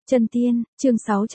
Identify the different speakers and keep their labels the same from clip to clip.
Speaker 1: Chân tiên, chương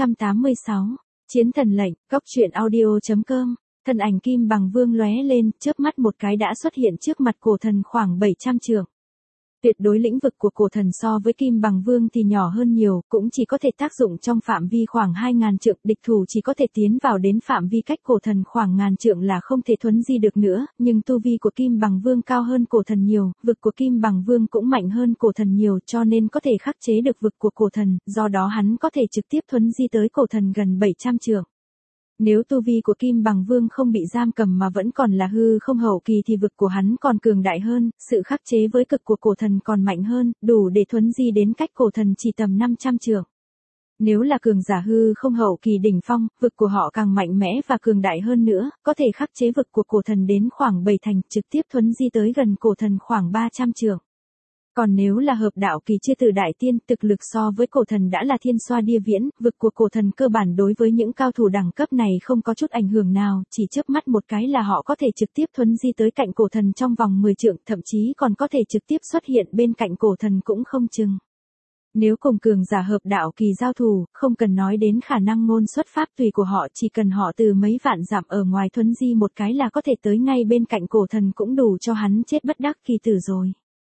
Speaker 1: 686. Chiến thần lệnh, góc truyện audio.com. Thân ảnh Kim Bằng Vương lóe lên, chớp mắt một cái đã xuất hiện trước mặt cổ thần khoảng 700 trượng. Tuyệt đối lĩnh vực của cổ thần so với Kim Bằng Vương thì nhỏ hơn nhiều, cũng chỉ có thể tác dụng trong phạm vi khoảng 2000 trượng, địch thủ chỉ có thể tiến vào đến phạm vi cách cổ thần khoảng ngàn trượng là không thể thuấn di được nữa, nhưng tu vi của Kim Bằng Vương cao hơn cổ thần nhiều, vực của Kim Bằng Vương cũng mạnh hơn cổ thần nhiều, cho nên có thể khắc chế được vực của cổ thần, do đó hắn có thể trực tiếp thuấn di tới cổ thần gần 700 trượng. Nếu tu vi của Kim Bằng Vương không bị giam cầm mà vẫn còn là hư không hậu kỳ thì vực của hắn còn cường đại hơn, sự khắc chế với cực của cổ thần còn mạnh hơn, đủ để thuấn di đến cách cổ thần chỉ tầm 500 trượng. Nếu là cường giả hư không hậu kỳ đỉnh phong, vực của họ càng mạnh mẽ và cường đại hơn nữa, có thể khắc chế vực của cổ thần đến khoảng 7 thành, trực tiếp thuấn di tới gần cổ thần khoảng 300 trượng. Còn nếu là hợp đạo kỳ chưa từ đại tiên, thực lực so với cổ thần đã là thiên xoa địa viễn, vực của cổ thần cơ bản đối với những cao thủ đẳng cấp này không có chút ảnh hưởng nào, chỉ chớp mắt một cái là họ có thể trực tiếp thuấn di tới cạnh cổ thần trong vòng 10 trượng, thậm chí còn có thể trực tiếp xuất hiện bên cạnh cổ thần cũng không chừng. Nếu cùng cường giả hợp đạo kỳ giao thủ, không cần nói đến khả năng ngôn xuất pháp tùy của họ, chỉ cần họ từ mấy vạn dặm ở ngoài thuấn di một cái là có thể tới ngay bên cạnh cổ thần cũng đủ cho hắn chết bất đắc kỳ tử rồi.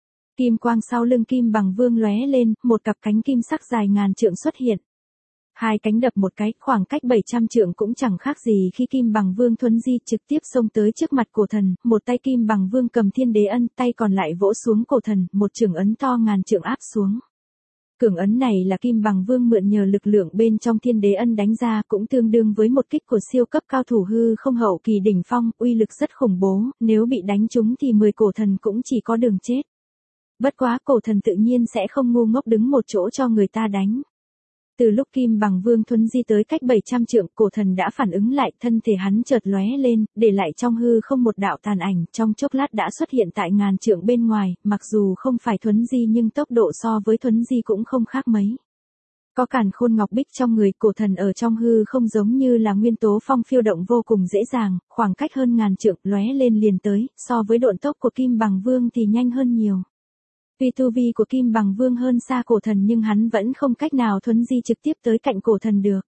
Speaker 1: Kim quang sau lưng Kim Bằng Vương lóe lên, một cặp cánh kim sắc dài ngàn trượng xuất hiện. Hai cánh đập một cái, khoảng cách 700 trượng cũng chẳng khác gì khi Kim Bằng Vương thuấn di trực tiếp xông tới trước mặt cổ thần, một tay Kim Bằng Vương cầm Thiên Đế Ân, tay còn lại vỗ xuống cổ thần, một chưởng ấn to ngàn trượng áp xuống. Cường ấn này là Kim Bằng Vương mượn nhờ lực lượng bên trong Thiên Đế Ân đánh ra, cũng tương đương với một kích của siêu cấp cao thủ hư không hậu kỳ đỉnh phong, uy lực rất khủng bố, nếu bị đánh trúng thì 10 cổ thần cũng chỉ có đường chết. Bất quá cổ thần tự nhiên sẽ không ngu ngốc đứng một chỗ cho người ta đánh. Từ lúc Kim Bằng Vương thuấn di tới cách 700 trượng, cổ thần đã phản ứng lại, thân thể hắn chợt lóe lên, để lại trong hư không một đạo tàn ảnh, trong chốc lát đã xuất hiện tại ngàn trượng bên ngoài, mặc dù không phải thuấn di nhưng tốc độ so với thuấn di cũng không khác mấy. Có càn khôn ngọc bích trong người, cổ thần ở trong hư không giống như là nguyên tố phong phiêu động vô cùng dễ dàng, khoảng cách hơn ngàn trượng lóe lên liền tới, so với độn tốc của Kim Bằng Vương thì nhanh hơn nhiều. Tuy tu vi của Kim Bằng Vương hơn xa cổ thần nhưng hắn vẫn không cách nào thuấn di trực tiếp tới cạnh cổ thần được.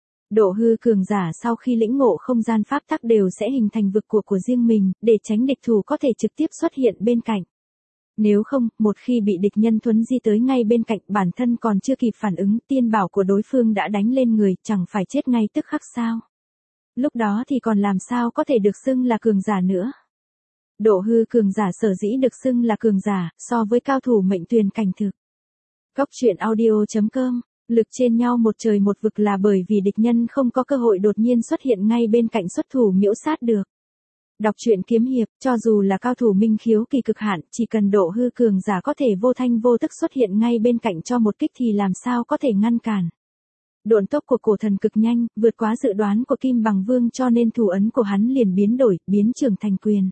Speaker 1: Độ hư cường giả sau khi lĩnh ngộ không gian pháp tắc đều sẽ hình thành vực của riêng mình, để tránh địch thủ có thể trực tiếp xuất hiện bên cạnh. Nếu không, một khi bị địch nhân thuấn di tới ngay bên cạnh, bản thân còn chưa kịp phản ứng, tiên bảo của đối phương đã đánh lên người, chẳng phải chết ngay tức khắc sao. Lúc đó thì còn làm sao có thể được xưng là cường giả nữa. Độ hư cường giả sở dĩ được xưng là cường giả, so với cao thủ mệnh tuyền cảnh thực. Góc truyện audio.com, lực trên nhau một trời một vực là bởi vì địch nhân không có cơ hội đột nhiên xuất hiện ngay bên cạnh xuất thủ miễu sát được. Đọc truyện kiếm hiệp, cho dù là cao thủ minh khiếu kỳ cực hạn, chỉ cần độ hư cường giả có thể vô thanh vô tức xuất hiện ngay bên cạnh cho một kích thì làm sao có thể ngăn cản. Độn tốc của cổ thần cực nhanh, vượt quá dự đoán của Kim Bằng Vương cho nên thủ ấn của hắn liền biến đổi, biến trưởng thành quyền.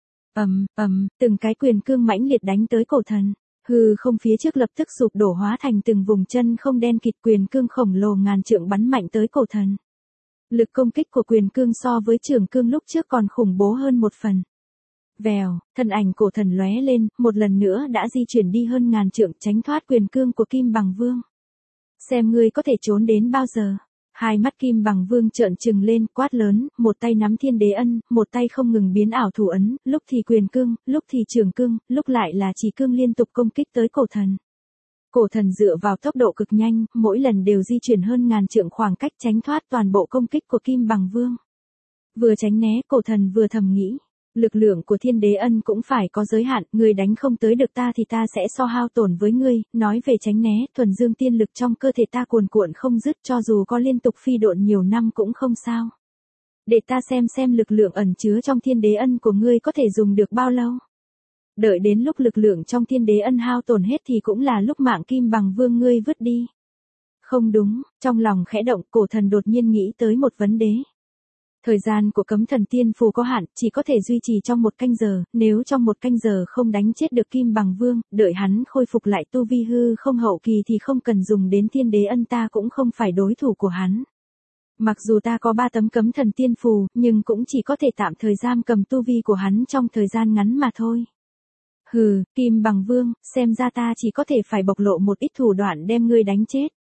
Speaker 1: Từng cái quyền cương mãnh liệt đánh tới cổ thần, hư không phía trước lập tức sụp đổ hóa thành từng vùng chân không đen kịt, quyền cương khổng lồ ngàn trượng bắn mạnh tới cổ thần. Lực công kích của quyền cương so với trường cương lúc trước còn khủng bố hơn một phần. Vèo, thân ảnh cổ thần lóe lên, một lần nữa đã di chuyển đi hơn ngàn trượng tránh thoát quyền cương của Kim Bằng Vương. Xem ngươi có thể trốn đến bao giờ. Hai mắt Kim Bằng Vương trợn trừng lên, quát lớn, một tay nắm Thiên Đế Ân, một tay không ngừng biến ảo thủ ấn, lúc thì quyền cương, lúc thì trường cương, lúc lại là chỉ cương liên tục công kích tới cổ thần. Cổ thần dựa vào tốc độ cực nhanh, mỗi lần đều di chuyển hơn ngàn trượng khoảng cách tránh thoát toàn bộ công kích của Kim Bằng Vương. Vừa tránh né, cổ thần vừa thầm nghĩ. Lực lượng của Thiên Đế Ân cũng phải có giới hạn, người đánh không tới được ta thì ta sẽ so hao tổn với ngươi, nói về tránh né, thuần dương tiên lực trong cơ thể ta cuồn cuộn không dứt cho dù có liên tục phi độn nhiều năm cũng không sao. Để ta xem lực lượng ẩn chứa trong Thiên Đế Ân của ngươi có thể dùng được bao lâu. Đợi đến lúc lực lượng trong Thiên Đế Ân hao tổn hết thì cũng là lúc mạng Kim Bằng Vương ngươi vứt đi. Không đúng, trong lòng khẽ động, cổ thần đột nhiên nghĩ tới một vấn đề. Thời gian của cấm thần tiên phù có hạn, chỉ có thể duy trì trong 1 canh giờ, nếu trong 1 canh giờ không đánh chết được Kim Bằng Vương, đợi hắn khôi phục lại tu vi hư không hậu kỳ thì không cần dùng đến Thiên Đế Ân ta cũng không phải đối thủ của hắn. Mặc dù ta có 3 tấm cấm thần tiên phù, nhưng cũng chỉ có thể tạm thời giam cầm tu vi của hắn trong thời gian ngắn mà thôi. Hừ, Kim Bằng Vương, xem ra ta chỉ có thể phải bộc lộ một ít thủ đoạn đem ngươi đánh chết.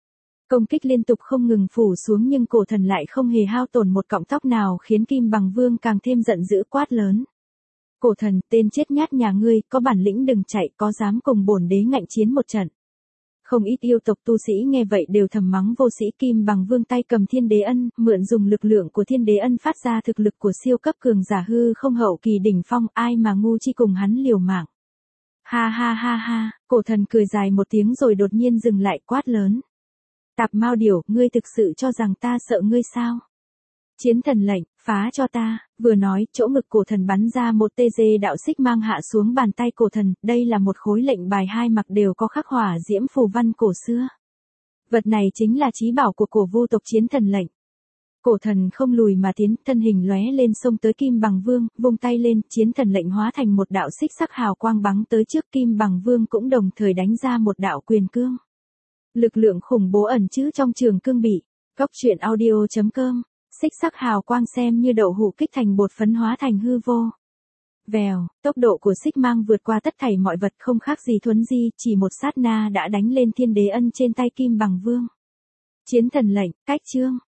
Speaker 1: Công kích liên tục không ngừng phủ xuống nhưng cổ thần lại không hề hao tổn một cọng tóc nào khiến Kim Bằng Vương càng thêm giận dữ quát lớn. Cổ thần, tên chết nhát nhà ngươi, có bản lĩnh đừng chạy, có dám cùng bổn đế ngạnh chiến một trận. Không ít yêu tộc tu sĩ nghe vậy đều thầm mắng vô sĩ. Kim Bằng Vương tay cầm Thiên Đế Ân, mượn dùng lực lượng của Thiên Đế Ân phát ra thực lực của siêu cấp cường giả hư không hậu kỳ đỉnh phong, ai mà ngu chi cùng hắn liều mạng. Ha ha ha ha, cổ thần cười dài một tiếng rồi đột nhiên dừng lại quát lớn. Tạp Mao Điểu, ngươi thực sự cho rằng ta sợ ngươi sao? Chiến thần lệnh, phá cho ta, vừa nói, chỗ ngực cổ thần bắn ra một tê dê đạo xích mang hạ xuống bàn tay cổ thần, đây là một khối lệnh bài hai mặt đều có khắc hỏa diễm phù văn cổ xưa. Vật này chính là chí bảo của cổ vu tộc chiến thần lệnh. Cổ thần không lùi mà tiến, thân hình lóe lên xông tới Kim Bằng Vương, vung tay lên, chiến thần lệnh hóa thành một đạo xích sắc hào quang bắn tới trước. Kim Bằng Vương cũng đồng thời đánh ra một đạo quyền cương. Lực lượng khủng bố ẩn chứa trong trường cương bị. Góc truyện audio.com. Xích sắc hào quang xem như đậu hũ kích thành bột phấn hóa thành hư vô. Vèo, tốc độ của xích mang vượt qua tất thảy mọi vật không khác gì thuấn di, chỉ một sát na đã đánh lên Thiên Đế Ân trên tay Kim Bằng Vương. Chiến thần lệnh, cách chương.